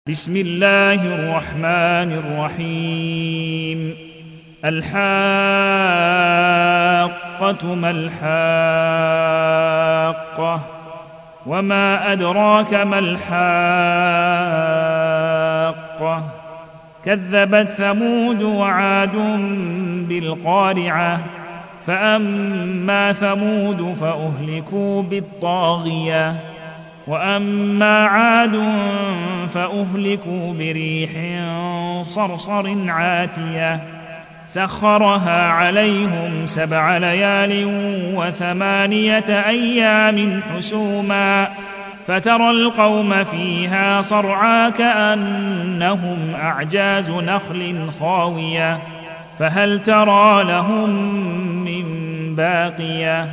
بسم الله الرحمن الرحيم. الحاقة ما الحاقة وما أدراك ما الحاقة كذبت ثمود وعاد بالقارعة فأما ثمود فأهلكوا بالطاغية وأما عاد فأهلكوا بريح صرصر عاتية سخرها عليهم 7 ليال و8 أيام حسوما فترى القوم فيها صرعى كأنهم أعجاز نخل خاوية فهل ترى لهم من باقية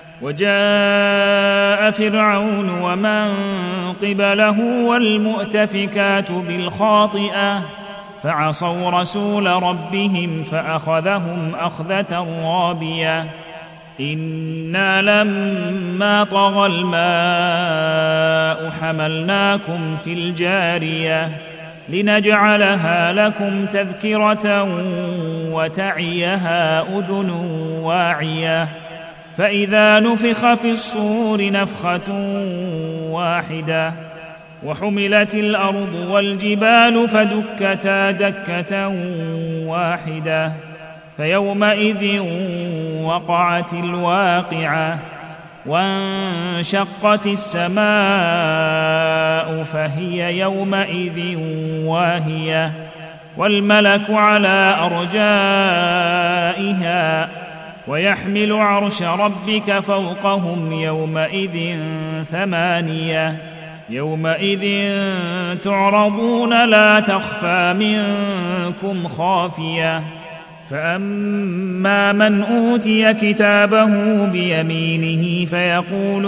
وجاء فرعون ومن قبله والمؤتفكات بالخاطئة فعصوا رسول ربهم فأخذهم أخذة رابية إنا لما طغى الماء حملناكم في الجارية لنجعلها لكم تذكرة وتعيها أذن واعية فإذا نفخ في الصور نفخة واحدة وحملت الأرض والجبال فدكتا دكة واحدة فيومئذ وقعت الواقعة وانشقت السماء فهي يومئذ واهية والملك على أرجائها ويحمل عرش ربك فوقهم يومئذ 8 يومئذ تعرضون لا تخفى منكم خافية فأما من أوتي كتابه بيمينه فيقول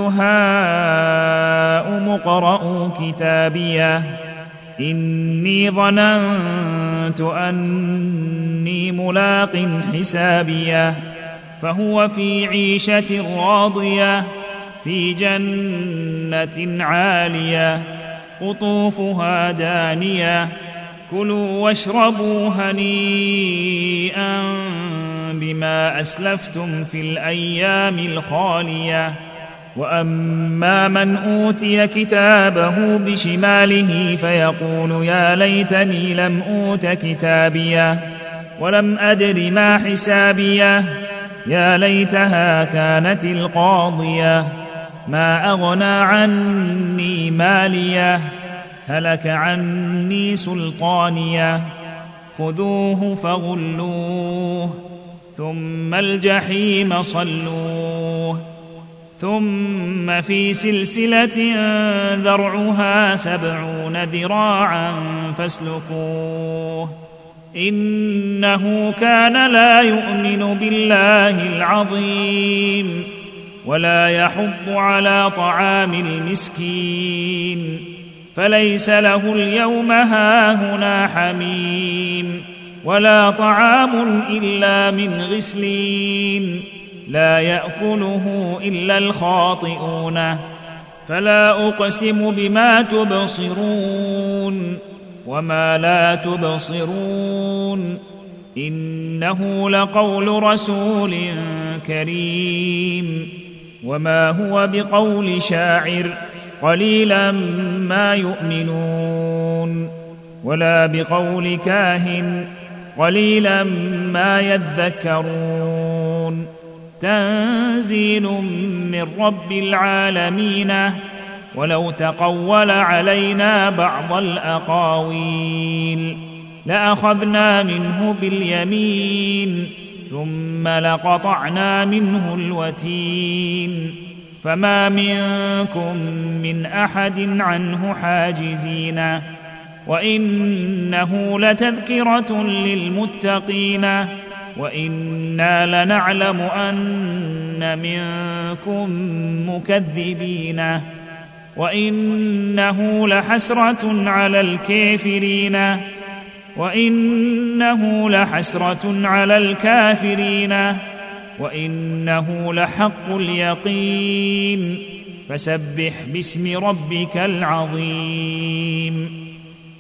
هاؤم اقرءوا كتابيه إني ظننت أني ملاق حسابيه فهو في عيشة راضية في جنة عالية قطوفها دانية كلوا واشربوا هنيئا بما أسلفتم في الأيام الخالية وأما من أوتي كتابه بشماله فيقول يا ليتني لم أوت كتابيه ولم أدر ما حسابيه يا ليتها كانت القاضية ما أغنى عني ماليه هلك عني سلطانيه خذوه فغلوه ثم الجحيم صلوه ثم في سلسلة ذرعها 70 ذراعا فاسلكوه إنه كان لا يؤمن بالله العظيم ولا يحض على طعام المسكين فليس له اليوم هاهنا حميم ولا طعام إلا من غسلين لا يأكله إلا الخاطئون فلا أقسم بما تبصرون وما لا تبصرون إنه لقول رسول كريم وما هو بقول شاعر قليلا ما يؤمنون ولا بقول كاهن قليلا ما يذكرون تنزيل من رب العالمين ولو تقول علينا بعض الأقاويل لأخذنا منه باليمين ثم لقطعنا منه الوتين فما منكم من أحد عنه حاجزين وإنه لتذكرة للمتقين وإنا لنعلم أن منكم مكذبين وإنه لحسرة على الكافرين وإنه لحق اليقين فسبح باسم ربك العظيم.